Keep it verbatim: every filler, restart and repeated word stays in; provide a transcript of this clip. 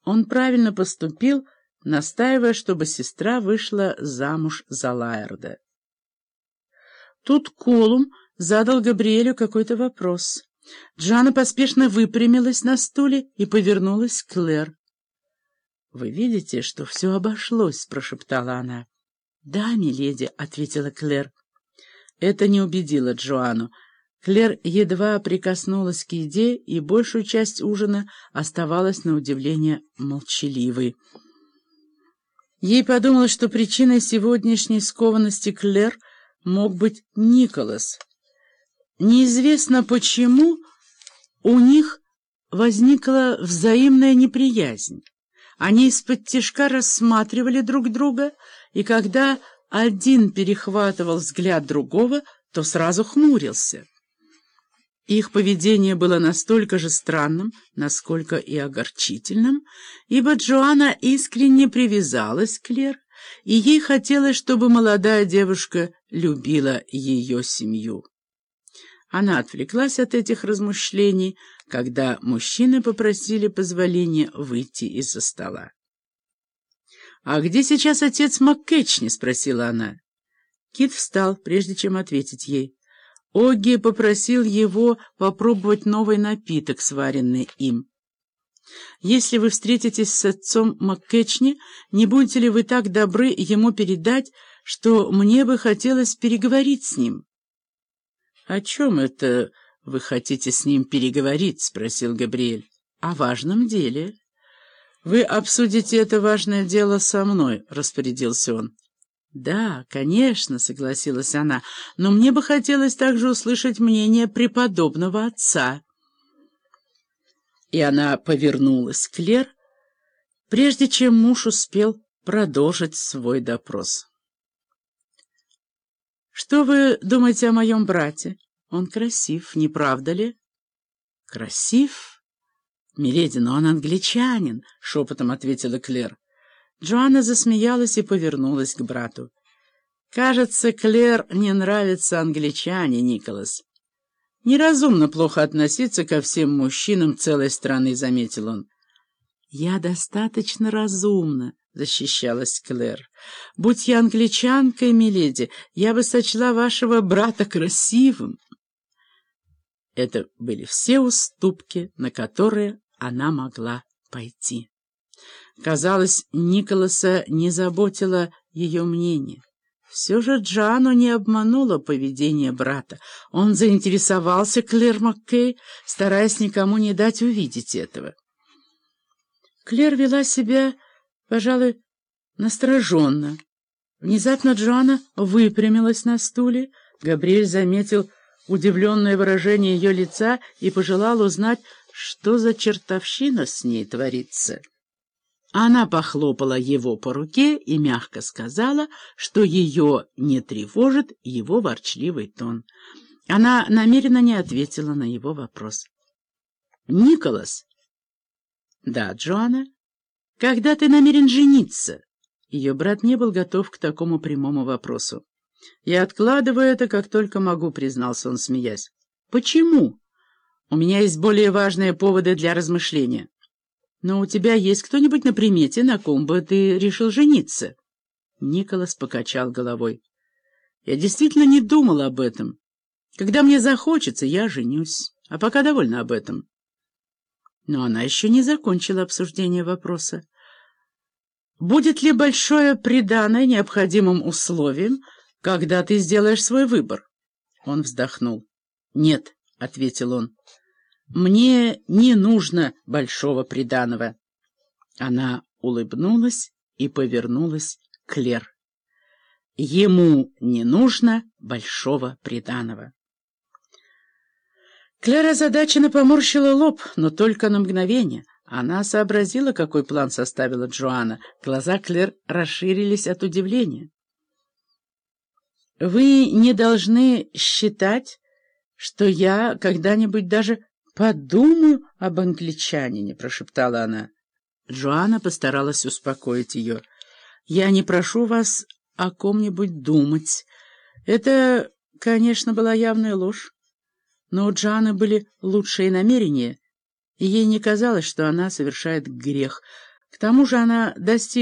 Он правильно поступил, настаивая, чтобы сестра вышла замуж за Лаэрда. Тут Колум задал Габриэлю какой-то вопрос. Джоанна поспешно выпрямилась на стуле и повернулась к Клэр. — Вы видите, что все обошлось? — прошептала она. — Да, миледи, — ответила Клэр. Это не убедило Джоанну. Клэр едва прикоснулась к еде, и большую часть ужина оставалась на удивление молчаливой. Ей подумалось, что причиной сегодняшней скованности Клэр мог быть Николас. Неизвестно почему у них возникла взаимная неприязнь. Они из-под-тишка рассматривали друг друга, и когда один перехватывал взгляд другого, то сразу хмурился. Их поведение было настолько же странным, насколько и огорчительным, ибо Джоанна искренне привязалась к Клэр, и ей хотелось, чтобы молодая девушка любила ее семью. Она отвлеклась от этих размышлений, когда мужчины попросили позволения выйти из-за стола. «А где сейчас отец МакКетчни?» — спросила она. Кит встал, прежде чем ответить ей. Огги попросил его попробовать новый напиток, сваренный им. «Если вы встретитесь с отцом МакКетчни, не будете ли вы так добры ему передать, что мне бы хотелось переговорить с ним?» «О чем это вы хотите с ним переговорить?» — спросил Габриэль. «О важном деле». «Вы обсудите это важное дело со мной», — распорядился он. «Да, конечно», — согласилась она, — «но мне бы хотелось также услышать мнение преподобного отца». И она повернулась к Клэр, прежде чем муж успел продолжить свой допрос. «Что вы думаете о моем брате? Он красив, не правда ли?» «Красив? Миледи, но он англичанин», — шепотом ответила Клэр. Джоанна засмеялась и повернулась к брату. «Кажется, Клэр не нравятся англичане, Николас. Неразумно плохо относиться ко всем мужчинам целой страны», — заметил он. «Я достаточно разумна», — защищалась Клэр. «Будь я англичанкой, миледи, я бы сочла вашего брата красивым». Это были все уступки, на которые она могла пойти. Казалось, Николаса не заботило ее мнение. Все же Джоанну не обмануло поведение брата. Он заинтересовался Клэр Маккей, стараясь никому не дать увидеть этого. Клэр вела себя, пожалуй, настороженно. Внезапно Джоанна выпрямилась на стуле. Габриэль заметил удивленное выражение ее лица и пожелал узнать, что за чертовщина с ней творится. Она похлопала его по руке и мягко сказала, что ее не тревожит его ворчливый тон. Она намеренно не ответила на его вопрос. «Николас?» «Да, Джоанна. Когда ты намерен жениться?» Ее брат не был готов к такому прямому вопросу. «Я откладываю это, как только могу», — признался он, смеясь. «Почему? У меня есть более важные поводы для размышления». «Но у тебя есть кто-нибудь на примете, на ком бы ты решил жениться?» Николас покачал головой. «Я действительно не думал об этом. Когда мне захочется, я женюсь. А пока довольна об этом». Но она еще не закончила обсуждение вопроса. «Будет ли большое приданое необходимым условием, когда ты сделаешь свой выбор?» Он вздохнул. «Нет», — ответил он. «Мне не нужно большого приданого». Она улыбнулась и повернулась к Клэр. «Ему не нужно большого приданого». Клэр озадаченно поморщила лоб, но только на мгновение. Она сообразила, какой план составила Джоанна. Глаза Клэр расширились от удивления. «Вы не должны считать, что я когда-нибудь даже подумаю об англичанине», — прошептала она. Джоанна постаралась успокоить ее. «Я не прошу вас о ком-нибудь думать. Это, конечно, была явная ложь. Но у Джоанны были лучшие намерения, и ей не казалось, что она совершает грех. К тому же она достигла